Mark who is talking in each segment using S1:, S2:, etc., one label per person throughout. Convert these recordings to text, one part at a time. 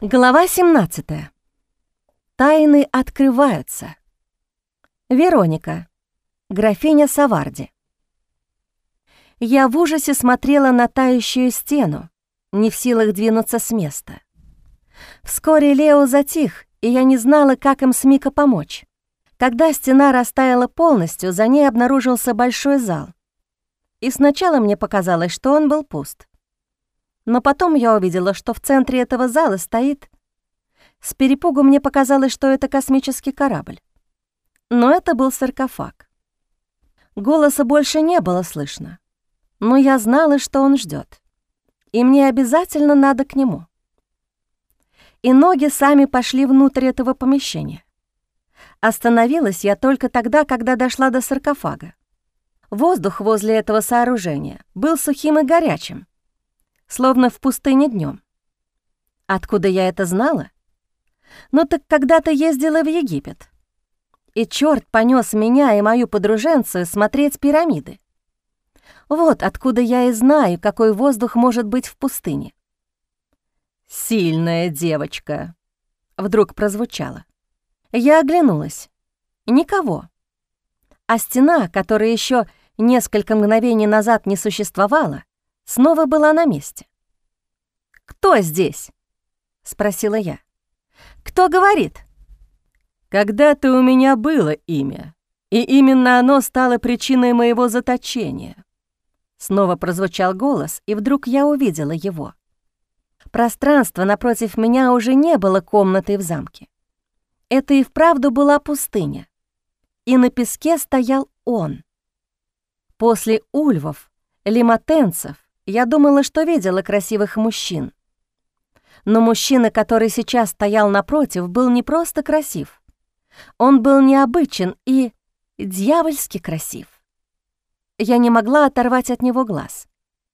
S1: Глава 17. Тайны открываются. Вероника, графиня Саварди. Я в ужасе смотрела на тающую стену, не в силах двинуться с места. Вскоре Лео затих, и я не знала, как им с Мико помочь. Когда стена растаяла полностью, за ней обнаружился большой зал. И сначала мне показалось, что он был пуст. Но потом я увидела, что в центре этого зала стоит... С перепугу мне показалось, что это космический корабль. Но это был саркофаг. Голоса больше не было слышно, но я знала, что он ждет, и мне обязательно надо к нему. И ноги сами пошли внутрь этого помещения. Остановилась я только тогда, когда дошла до саркофага. Воздух возле этого сооружения был сухим и горячим, словно в пустыне днем. Откуда я это знала? Ну так когда-то ездила в Египет, и чёрт понёс меня и мою подруженцию смотреть пирамиды. Вот откуда я и знаю, какой воздух может быть в пустыне. «Сильная девочка», — вдруг прозвучало. Я оглянулась. Никого. А стена, которая ещё несколько мгновений назад не существовала, снова была на месте. «Кто здесь?» — спросила я. «Кто говорит?» «Когда-то у меня было имя, и именно оно стало причиной моего заточения». Снова прозвучал голос, и вдруг я увидела его. Пространство напротив меня уже не было комнатой в замке. Это и вправду была пустыня, и на песке стоял он. После ульвов, лиматенцев, я думала, что видела красивых мужчин. Но мужчина, который сейчас стоял напротив, был не просто красив. Он был необычен и дьявольски красив. Я не могла оторвать от него глаз.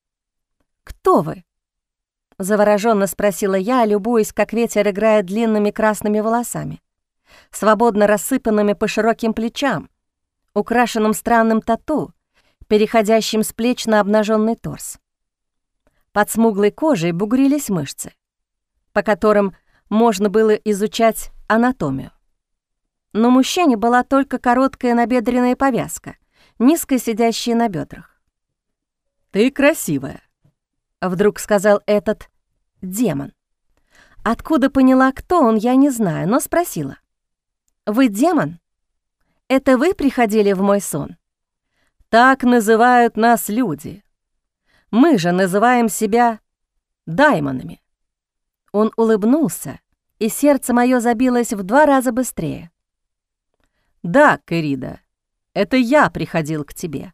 S1: «Кто вы?» — заворожённо спросила я, любуясь, как ветер играет длинными красными волосами, свободно рассыпанными по широким плечам, украшенным странным тату, переходящим с плеч на обнаженный торс. Под смуглой кожей бугрились мышцы, по которым можно было изучать анатомию. Но мужчине была только короткая набедренная повязка, низко сидящая на бедрах. «Ты красивая», — вдруг сказал этот демон. Откуда поняла, кто он, я не знаю, но спросила. «Вы демон? Это вы приходили в мой сон?» «Так называют нас люди. Мы же называем себя даймонами». Он улыбнулся, и сердце мое забилось в 2 раза быстрее. «Да, Кэрида, это я приходил к тебе».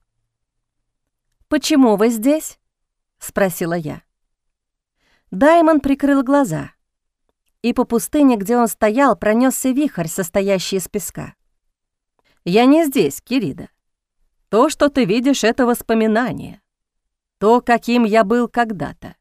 S1: «Почему вы здесь?» — спросила я. Даймон прикрыл глаза, и по пустыне, где он стоял, пронесся вихрь, состоящий из песка. «Я не здесь, Кэрида. То, что ты видишь, — это воспоминание. То, каким я был когда-то».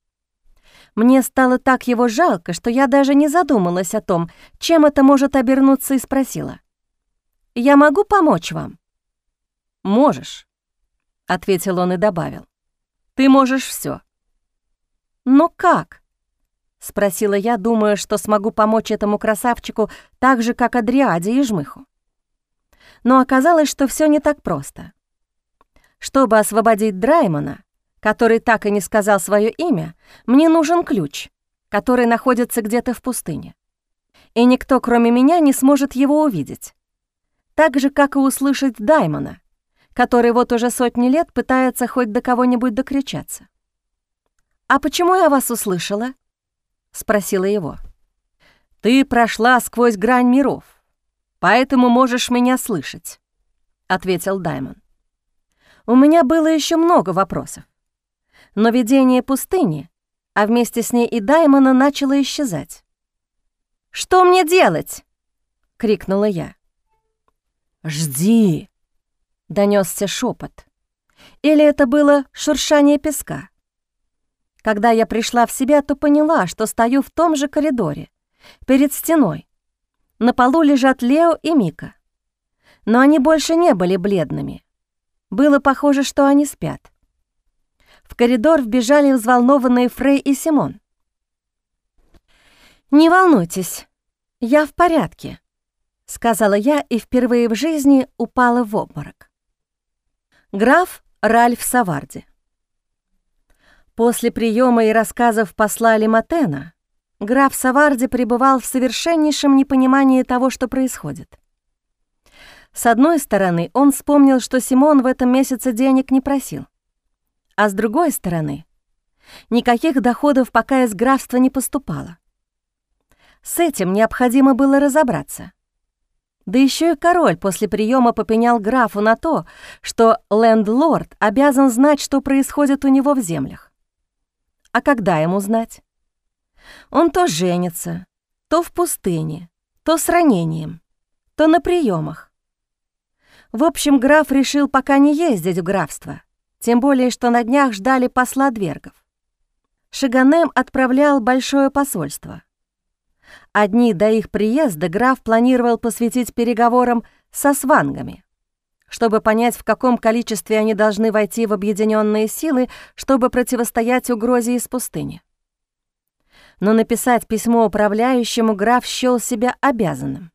S1: Мне стало так его жалко, что я даже не задумалась о том, чем это может обернуться, и спросила. «Я могу помочь вам?» «Можешь», — ответил он и добавил. «Ты можешь всё». «Но как?» — спросила я, думая, что смогу помочь этому красавчику так же, как Адриаде и Жмыху. Но оказалось, что всё не так просто. Чтобы освободить Драймона, который так и не сказал своё имя, мне нужен ключ, который находится где-то в пустыне. И никто, кроме меня, не сможет его увидеть. Так же, как и услышать Даймона, который вот уже сотни лет пытается хоть до кого-нибудь докричаться. «А почему я вас услышала?» — спросила его. «Ты прошла сквозь грань миров, поэтому можешь меня слышать», — ответил Даймон. У меня было ещё много вопросов. Но видение пустыни, а вместе с ней и Даймона, начало исчезать. «Что мне делать?» — крикнула я. «Жди!» — донёсся шёпот. Или это было шуршание песка. Когда я пришла в себя, то поняла, что стою в том же коридоре, перед стеной. На полу лежат Лео и Мика. Но они больше не были бледными. Было похоже, что они спят. В коридор вбежали взволнованные Фрей и Симон. «Не волнуйтесь, я в порядке», — сказала я и впервые в жизни упала в обморок. Граф Ральф Саварди. После приема и рассказов посла Лиматена граф Саварди пребывал в совершеннейшем непонимании того, что происходит. С одной стороны, он вспомнил, что Симон в этом месяце денег не просил, а с другой стороны, никаких доходов пока из графства не поступало. С этим необходимо было разобраться. Да еще и король после приема попенял графу на то, что лендлорд обязан знать, что происходит у него в землях. А когда ему знать? Он то женится, то в пустыне, то с ранением, то на приемах. В общем, граф решил пока не ездить в графство, тем более, что на днях ждали посла Двергов. Шиганем отправлял большое посольство. А дни до их приезда граф планировал посвятить переговорам со свангами, чтобы понять, в каком количестве они должны войти в объединенные силы, чтобы противостоять угрозе из пустыни. Но написать письмо управляющему граф счёл себя обязанным.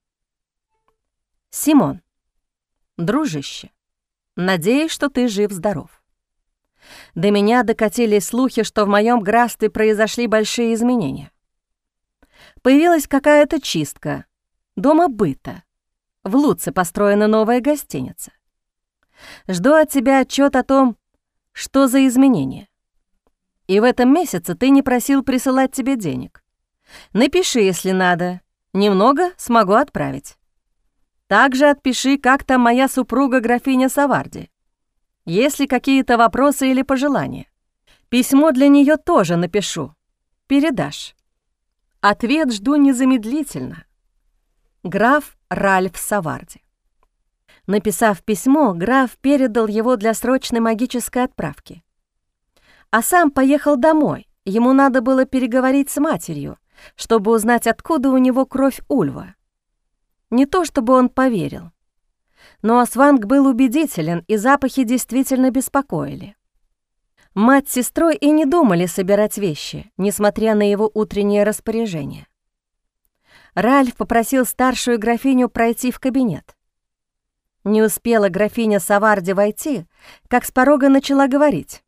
S1: «Симон, дружище, надеюсь, что ты жив-здоров. До меня докатились слухи, что в моем графстве произошли большие изменения. Появилась какая-то чистка дома быта. В Луце построена новая гостиница. Жду от тебя отчет о том, что за изменения. И в этом месяце ты не просил присылать тебе денег. Напиши, если надо. Немного смогу отправить. Также отпиши, как там моя супруга графиня Саварди. Есть ли какие-то вопросы или пожелания? Письмо для нее тоже напишу. Передашь. Ответ жду незамедлительно. Граф Ральф Саварди». Написав письмо, граф передал его для срочной магической отправки. А сам поехал домой. Ему надо было переговорить с матерью, чтобы узнать, откуда у него кровь Ульва. Не то чтобы он поверил, но Асванг был убедителен, и запахи действительно беспокоили. Мать с сестрой и не думали собирать вещи, несмотря на его утреннее распоряжение. Ральф попросил старшую графиню пройти в кабинет. Не успела графиня Саварди войти, как с порога начала говорить.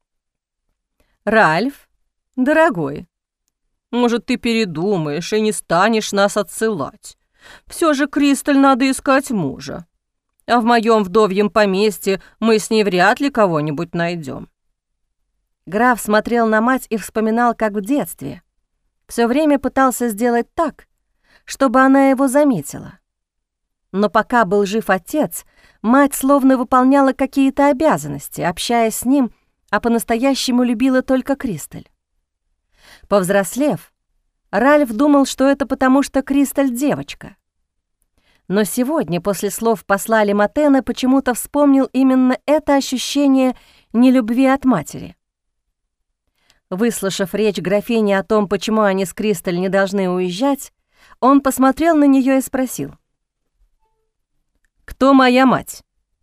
S1: «Ральф, дорогой, может, ты передумаешь и не станешь нас отсылать? Все же Кристаль надо искать мужа. А в моем вдовьем поместье мы с ней вряд ли кого-нибудь найдем». Граф смотрел на мать и вспоминал, как в детстве. Все время пытался сделать так, чтобы она его заметила. Но пока был жив отец, мать словно выполняла какие-то обязанности, общаясь с ним, а по-настоящему любила только Кристаль. Повзрослев, Ральф думал, что это потому, что Кристаль — девочка. Но сегодня, после слов посла Лиматена, почему-то вспомнил именно это ощущение нелюбви от матери. Выслушав речь графини о том, почему они с Кристаль не должны уезжать, он посмотрел на нее и спросил: «Кто моя мать?»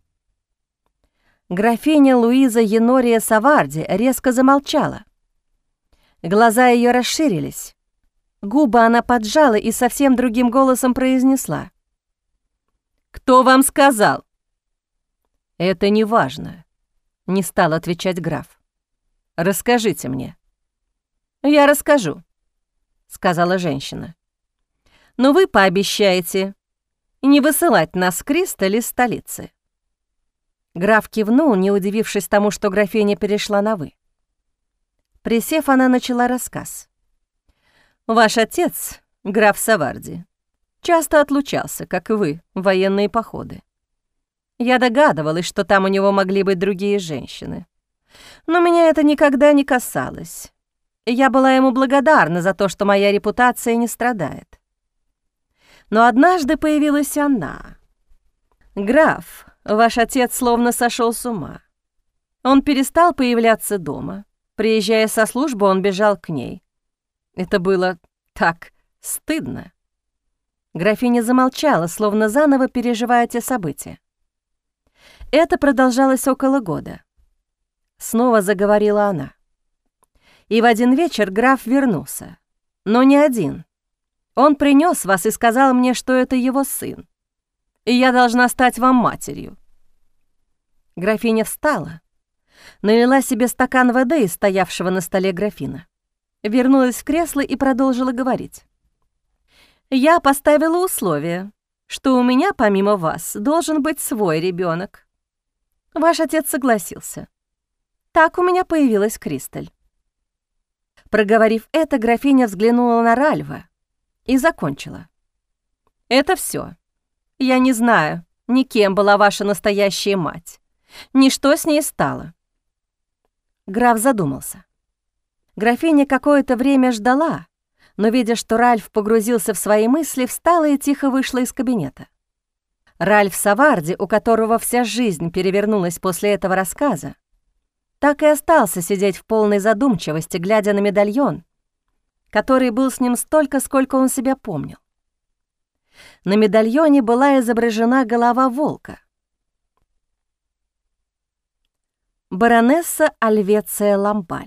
S1: Графиня Луиза Енория Саварди резко замолчала. Глаза ее расширились. Губы она поджала и совсем другим голосом произнесла: «Кто вам сказал?» «Это не важно», — не стал отвечать граф. «Расскажите мне». «Я расскажу», — сказала женщина. «Но вы пообещаете не высылать нас с Кристаль из столицы». Граф кивнул, не удивившись тому, что графиня перешла на «вы». Присев, она начала рассказ. «Ваш отец, граф Саварди, часто отлучался, как и вы, в военные походы. Я догадывалась, что там у него могли быть другие женщины. Но меня это никогда не касалось. Я была ему благодарна за то, что моя репутация не страдает. Но однажды появилась она. Граф, ваш отец словно сошел с ума. Он перестал появляться дома. Приезжая со службы, он бежал к ней. Это было так стыдно». Графиня замолчала, словно заново переживая те события. Это продолжалось около года. Снова заговорила она. И в один вечер граф вернулся. Но не один, Он принес вас и сказал мне, что это его сын, и я должна стать вам матерью». Графиня встала, налила себе стакан воды из стоявшего на столе графина, вернулась в кресло и продолжила говорить. «Я поставила условие, что у меня, помимо вас, должен быть свой ребенок. Ваш отец согласился. Так у меня появилась Кристаль». Проговорив это, графиня взглянула на Ральфа и закончила. «Это все. Я не знаю, ни кем была ваша настоящая мать, ни что с ней стало». Граф задумался. Графиня какое-то время ждала, но, видя, что Ральф погрузился в свои мысли, встала и тихо вышла из кабинета. Ральф Саварди, у которого вся жизнь перевернулась после этого рассказа, так и остался сидеть в полной задумчивости, глядя на медальон, который был с ним столько, сколько он себя помнил. На медальоне была изображена голова волка. Баронесса Альвеция Ламбаль.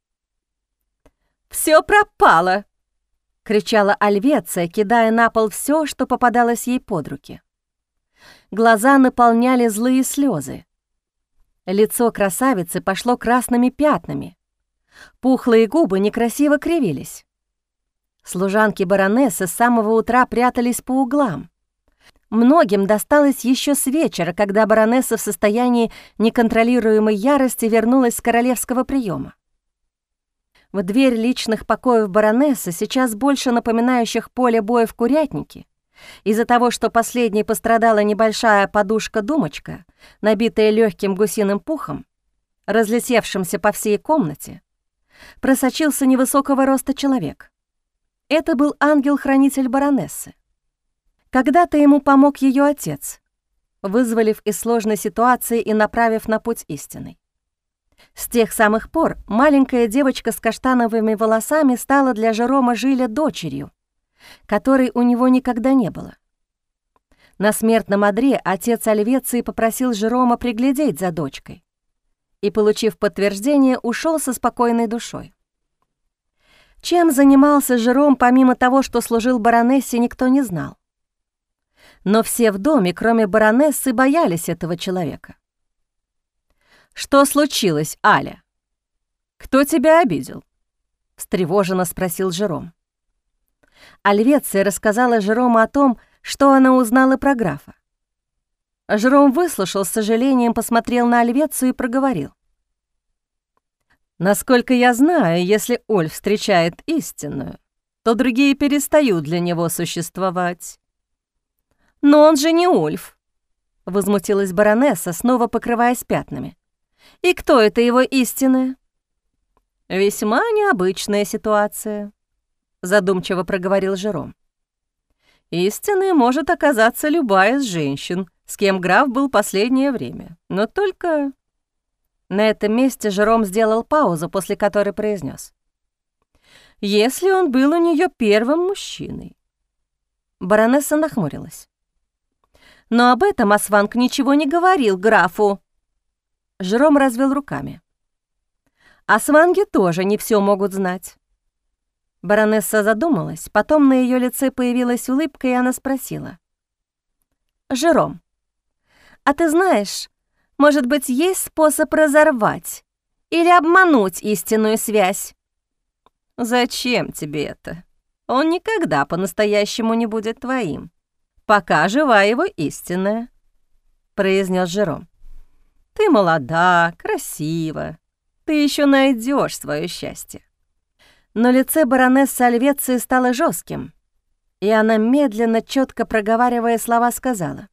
S1: «Всё пропало!» — кричала Альвеция, кидая на пол всё, что попадалось ей под руки. Глаза наполняли злые слёзы. Лицо красавицы пошло красными пятнами. Пухлые губы некрасиво кривились. Служанки баронессы с самого утра прятались по углам. Многим досталось еще с вечера, когда баронесса в состоянии неконтролируемой ярости вернулась с королевского приема. В дверь личных покоев баронессы, сейчас больше напоминающих поле боя в курятнике, из-за того, что последней пострадала небольшая подушка-думочка, набитая легким гусиным пухом, разлетевшимся по всей комнате, просочился невысокого роста человек. Это был ангел-хранитель баронессы. Когда-то ему помог ее отец, вызволив из сложной ситуации и направив на путь истинный. С тех самых пор маленькая девочка с каштановыми волосами стала для Жерома Жиля дочерью, которой у него никогда не было. На смертном одре отец Альвеции попросил Жерома приглядеть за дочкой и, получив подтверждение, ушел со спокойной душой. Чем занимался Жером, помимо того, что служил баронессе, никто не знал. Но все в доме, кроме баронессы, боялись этого человека. «Что случилось, Аля? Кто тебя обидел?» — встревоженно спросил Жером. Альвеция рассказала Жерому о том, что она узнала про графа. Жером выслушал, с сожалением посмотрел на Альвецию и проговорил. «Насколько я знаю, если Ольф встречает истинную, то другие перестают для него существовать». «Но он же не Ольф», — возмутилась баронесса, снова покрываясь пятнами. «И кто это его истинная?» «Весьма необычная ситуация», — задумчиво проговорил Жером. «Истинной может оказаться любая из женщин, с кем граф был последнее время, но только...» На этом месте Жером сделал паузу, после которой произнес: «Если он был у нее первым мужчиной». Баронесса нахмурилась. «Но об этом Асванг ничего не говорил графу». Жером развел руками. «Асванги тоже не все могут знать». Баронесса задумалась, потом на ее лице появилась улыбка, и она спросила. «Жером, а ты знаешь, может быть, есть способ разорвать или обмануть истинную связь?» «Зачем тебе это? Он никогда по-настоящему не будет твоим, пока жива его истинная», — произнес Жером. «Ты молода, красива, ты еще найдешь свое счастье». Но лице баронессы Альвеции стало жестким, и она, медленно, четко проговаривая слова, сказала: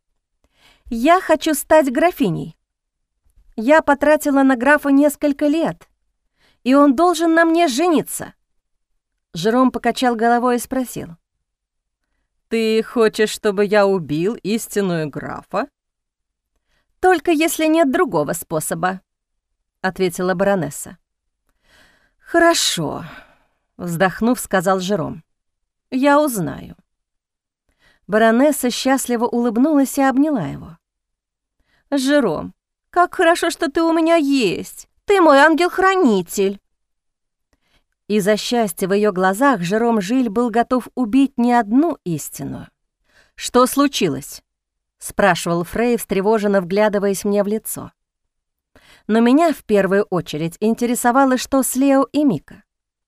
S1: «Я хочу стать графиней. Я потратила на графа несколько лет, и он должен на мне жениться». Жером покачал головой и спросил: «Ты хочешь, чтобы я убил истинную графа?» «Только если нет другого способа», — ответила баронесса. «Хорошо», — вздохнув, сказал Жером. «Я узнаю». Баронесса счастливо улыбнулась и обняла его. «Жером, как хорошо, что ты у меня есть. Ты мой ангел-хранитель». Из-за счастья в ее глазах Жером Жиль был готов убить не одну истину. «Что случилось?» — спрашивал Фрей, встревоженно вглядываясь мне в лицо. Но меня в первую очередь интересовало, что с Лео и Мика.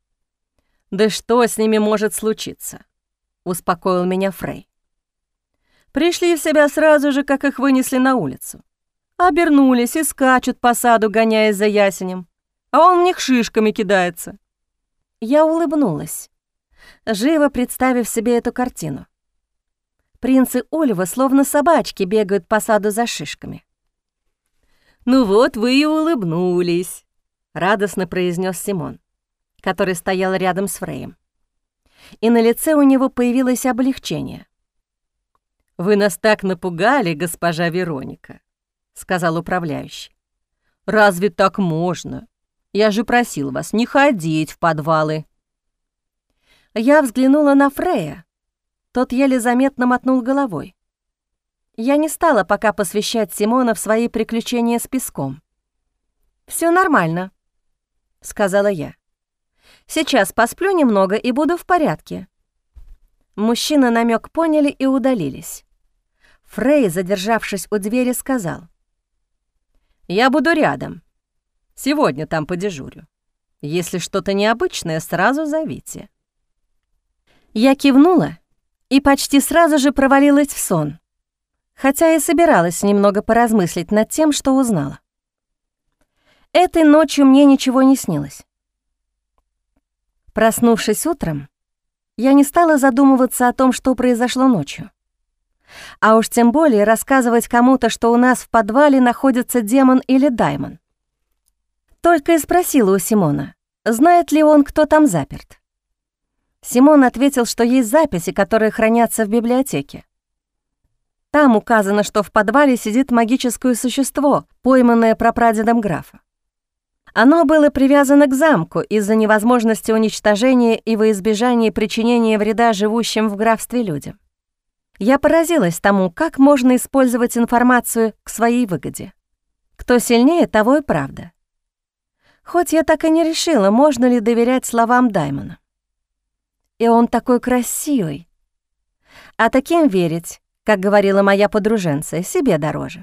S1: «Да что с ними может случиться?» — успокоил меня Фрей. «Пришли в себя сразу же, как их вынесли на улицу. Обернулись и скачут по саду, гоняясь за ясенем, а он в них шишками кидается». Я улыбнулась, живо представив себе эту картину. Принцы Ольва словно собачки бегают по саду за шишками. «Ну вот вы и улыбнулись», — радостно произнес Симон, который стоял рядом с Фреем. И на лице у него появилось облегчение. «Вы нас так напугали, госпожа Вероника», — сказал управляющий. «Разве так можно? Я же просил вас не ходить в подвалы». Я взглянула на Фрея. Тот еле заметно мотнул головой. Я не стала пока посвящать Симона в свои приключения с песком. «Всё нормально», — сказала я. «Сейчас посплю немного и буду в порядке». Мужчины намёк поняли и удалились. Фрей, задержавшись у двери, сказал: «Я буду рядом. Сегодня там подежурю. Если что-то необычное, сразу зовите». Я кивнула и почти сразу же провалилась в сон, хотя и собиралась немного поразмыслить над тем, что узнала. Этой ночью мне ничего не снилось. Проснувшись утром, я не стала задумываться о том, что произошло ночью. А уж тем более рассказывать кому-то, что у нас в подвале находится демон или даймон. Только и спросила у Симона, знает ли он, кто там заперт. Симон ответил, что есть записи, которые хранятся в библиотеке. Там указано, что в подвале сидит магическое существо, пойманное прапрадедом графа. Оно было привязано к замку из-за невозможности уничтожения и во избежание причинения вреда живущим в графстве людям. Я поразилась тому, как можно использовать информацию к своей выгоде. Кто сильнее, того и правда. Хоть я так и не решила, можно ли доверять словам Даймона. И он такой красивый. А таким верить, как говорила моя подруженца, себе дороже.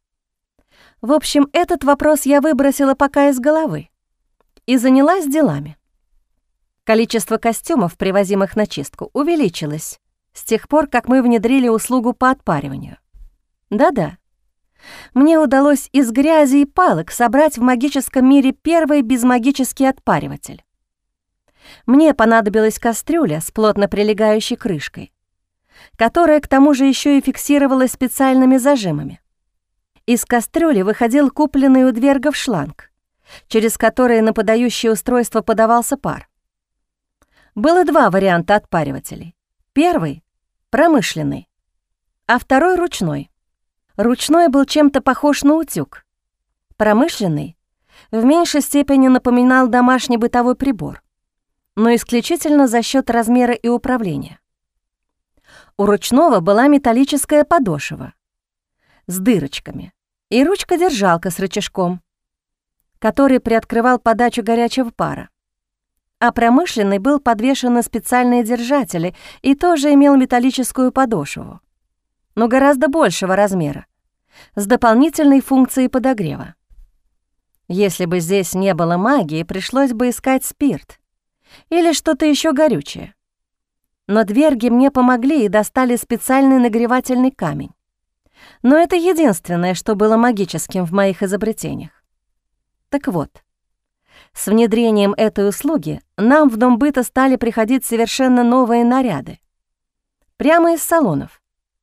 S1: В общем, этот вопрос я выбросила пока из головы и занялась делами. Количество костюмов, привозимых на чистку, увеличилось с тех пор, как мы внедрили услугу по отпариванию. Да-да, мне удалось из грязи и палок собрать в магическом мире первый безмагический отпариватель. Мне понадобилась кастрюля с плотно прилегающей крышкой, которая к тому же еще и фиксировалась специальными зажимами. Из кастрюли выходил купленный у двергов шланг, через который на подающее устройство подавался пар. Было два варианта отпаривателей. Первый — промышленный, а второй — ручной. Ручной был чем-то похож на утюг. Промышленный в меньшей степени напоминал домашний бытовой прибор, но исключительно за счет размера и управления. У ручного была металлическая подошва с дырочками и ручка-держалка с рычажком, который приоткрывал подачу горячего пара. А промышленный был подвешен на специальные держатели и тоже имел металлическую подошву, но гораздо большего размера, с дополнительной функцией подогрева. Если бы здесь не было магии, пришлось бы искать спирт или что-то еще горючее. Но дверги мне помогли и достали специальный нагревательный камень. Но это единственное, что было магическим в моих изобретениях. Так вот, с внедрением этой услуги нам в дом быта стали приходить совершенно новые наряды. Прямо из салонов.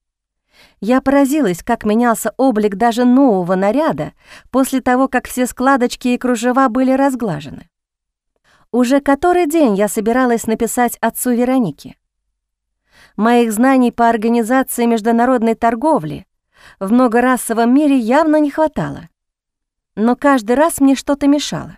S1: Я поразилась, как менялся облик даже нового наряда после того, как все складочки и кружева были разглажены. Уже который день я собиралась написать отцу Вероники. Моих знаний по организации международной торговли в многорасовом мире явно не хватало, но каждый раз мне что-то мешало.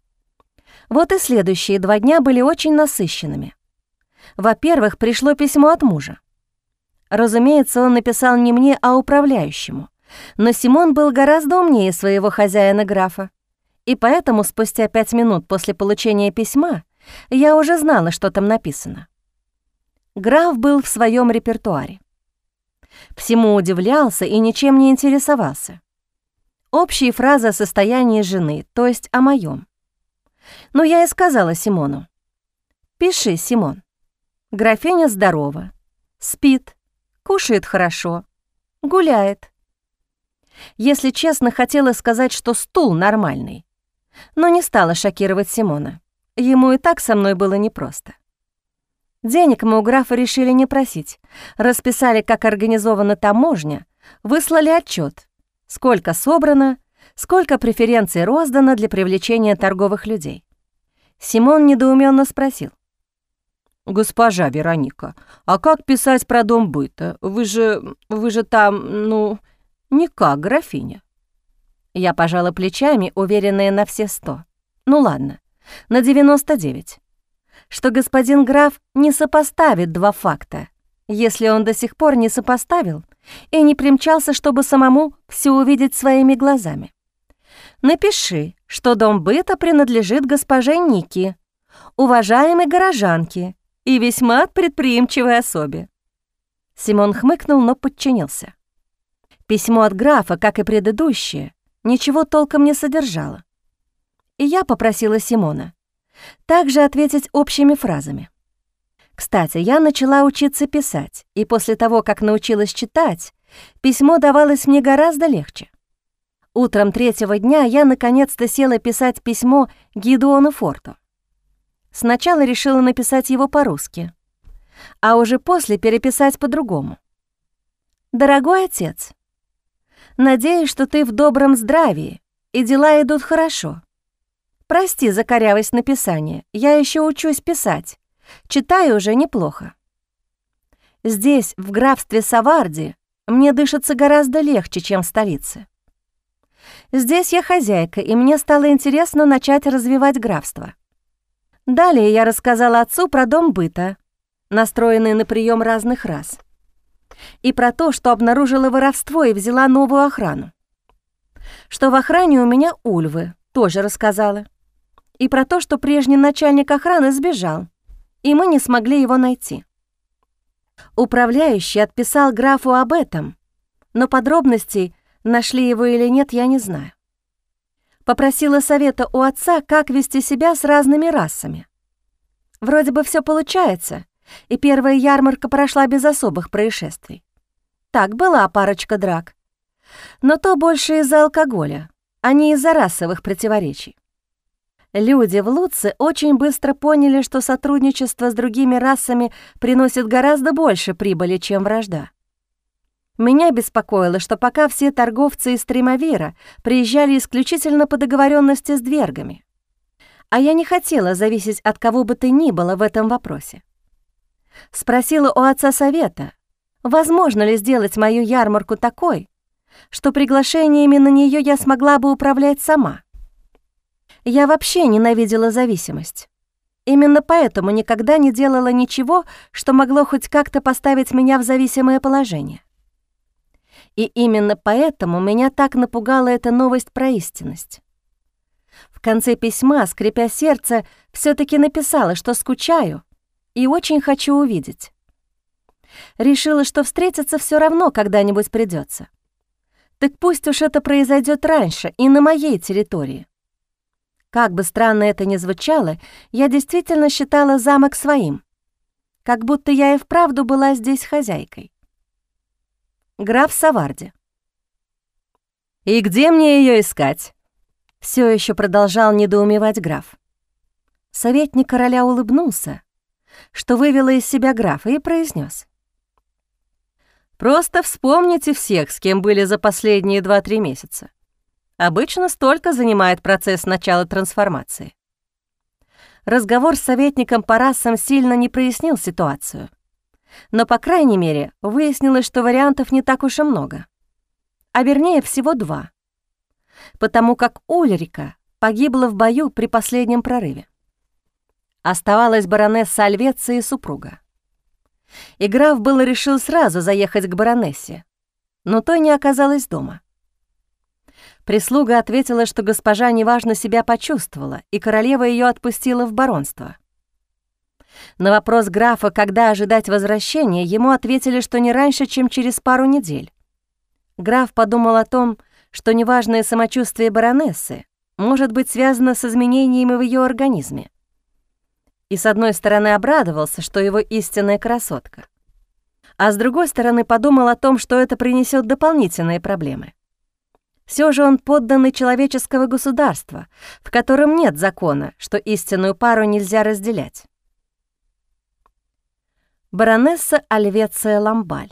S1: Вот и следующие 2 дня были очень насыщенными. Во-первых, пришло письмо от мужа. Разумеется, он написал не мне, а управляющему, но Симон был гораздо умнее своего хозяина-графа, и поэтому спустя 5 минут после получения письма Я уже знала, что там написано. Граф был в своем репертуаре. Всему удивлялся и ничем не интересовался. Общие фразы о состоянии жены, то есть о моем. Но я и сказала Симону: «Пиши, Симон. Графиня здорова, спит, кушает хорошо, гуляет». Если честно, хотела сказать, что стул нормальный, но не стала шокировать Симона. Ему и так со мной было непросто. Денег мы у графа решили не просить. Расписали, как организована таможня, выслали отчет, сколько собрано, сколько преференций роздано для привлечения торговых людей. Симон недоуменно спросил: «Госпожа Вероника, а как писать про дом быта? Вы же там, не как графиня». Я пожала плечами, уверенная на все 100. Ну ладно, на 99. Что господин граф не сопоставит два факта, если он до сих пор не сопоставил и не примчался, чтобы самому все увидеть своими глазами. Напиши, что дом быта принадлежит госпоже Нике, уважаемой горожанке и весьма предприимчивой особе. Симон хмыкнул, но подчинился. Письмо от графа, как и предыдущее, ничего толком не содержало. И я попросила Симона также ответить общими фразами. Кстати, я начала учиться писать, и после того, как научилась читать, письмо давалось мне гораздо легче. Утром третьего дня я наконец-то села писать письмо Гидеону Форту. Сначала решила написать его по-русски, а уже после переписать по-другому. «Дорогой отец, надеюсь, что ты в добром здравии, и дела идут хорошо. Прости за корявость написания, я еще учусь писать, читаю уже неплохо. Здесь, в графстве Саварди, мне дышится гораздо легче, чем в столице. Здесь я хозяйка, и мне стало интересно начать развивать графство. Далее я рассказала отцу про дом быта, настроенный на прием разных рас, и про то, что обнаружила воровство и взяла новую охрану. Что в охране у меня ульвы, тоже рассказала. И про то, что прежний начальник охраны сбежал, и мы не смогли его найти. Управляющий отписал графу об этом, но подробностей, нашли его или нет, я не знаю. Попросила совета у отца, как вести себя с разными расами. Вроде бы все получается, и первая ярмарка прошла без особых происшествий. Так, была парочка драк, но то больше из-за алкоголя, а не из-за расовых противоречий. Люди в Луцце очень быстро поняли, что сотрудничество с другими расами приносит гораздо больше прибыли, чем вражда. Меня беспокоило, что пока все торговцы из Тримавира приезжали исключительно по договоренности с двергами, а я не хотела зависеть от кого бы то ни было в этом вопросе. Спросила у отца совета, возможно ли сделать мою ярмарку такой, что приглашениями на нее я смогла бы управлять сама. Я вообще ненавидела зависимость. Именно поэтому никогда не делала ничего, что могло хоть как-то поставить меня в зависимое положение. И именно поэтому меня так напугала эта новость про истинность. В конце письма, скрипя сердце, все-таки написала, что скучаю и очень хочу увидеть. Решила, что встретиться все равно когда-нибудь придется. Так пусть уж это произойдет раньше и на моей территории. Как бы странно это ни звучало, я действительно считала замок своим, как будто я и вправду была здесь хозяйкой. Граф Саварди. «И где мне ее искать?» Все еще продолжал недоумевать граф. Советник короля улыбнулся, что вывело из себя графа, и произнес: «Просто вспомните всех, с кем были за последние 2-3 месяца. Обычно столько занимает процесс начала трансформации». Разговор с советником по расам сильно не прояснил ситуацию, но, по крайней мере, выяснилось, что вариантов не так уж и много, а вернее всего 2, потому как Ульрика погибла в бою при последнем прорыве. Оставалась баронесса Альвеция и супруга. И граф было решил сразу заехать к баронессе, но той не оказалось дома. Прислуга ответила, что госпожа неважно себя почувствовала, и королева ее отпустила в баронство. На вопрос графа, когда ожидать возвращения, ему ответили, что не раньше, чем через пару недель. Граф подумал о том, что неважное самочувствие баронессы может быть связано с изменениями в ее организме. И с одной стороны обрадовался, что его истинная красотка, а с другой стороны подумал о том, что это принесет дополнительные проблемы. Все же он подданный человеческого государства, в котором нет закона, что истинную пару нельзя разделять. Баронесса Альвеция Ламбаль.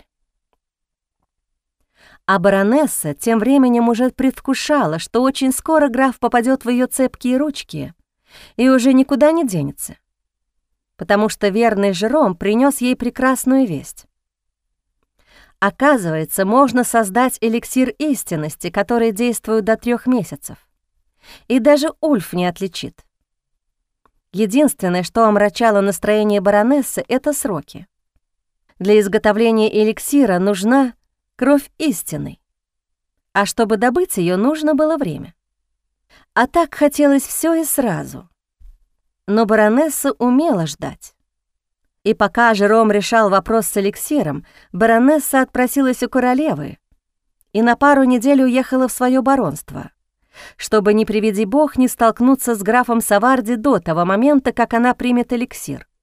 S1: А баронесса тем временем уже предвкушала, что очень скоро граф попадет в ее цепкие ручки и уже никуда не денется, потому что верный Жером принес ей прекрасную весть. Оказывается, можно создать эликсир истинности, который действует до 3 месяцев, и даже Ульф не отличит. Единственное, что омрачало настроение баронессы, — это сроки. Для изготовления эликсира нужна кровь истины, а чтобы добыть ее, нужно было время. А так хотелось все и сразу. Но баронесса умела ждать. И пока Жером решал вопрос с эликсиром, баронесса отпросилась у королевы и на пару недель уехала в свое баронство, чтобы, не приведи бог, не столкнуться с графом Саварди до того момента, как она примет эликсир.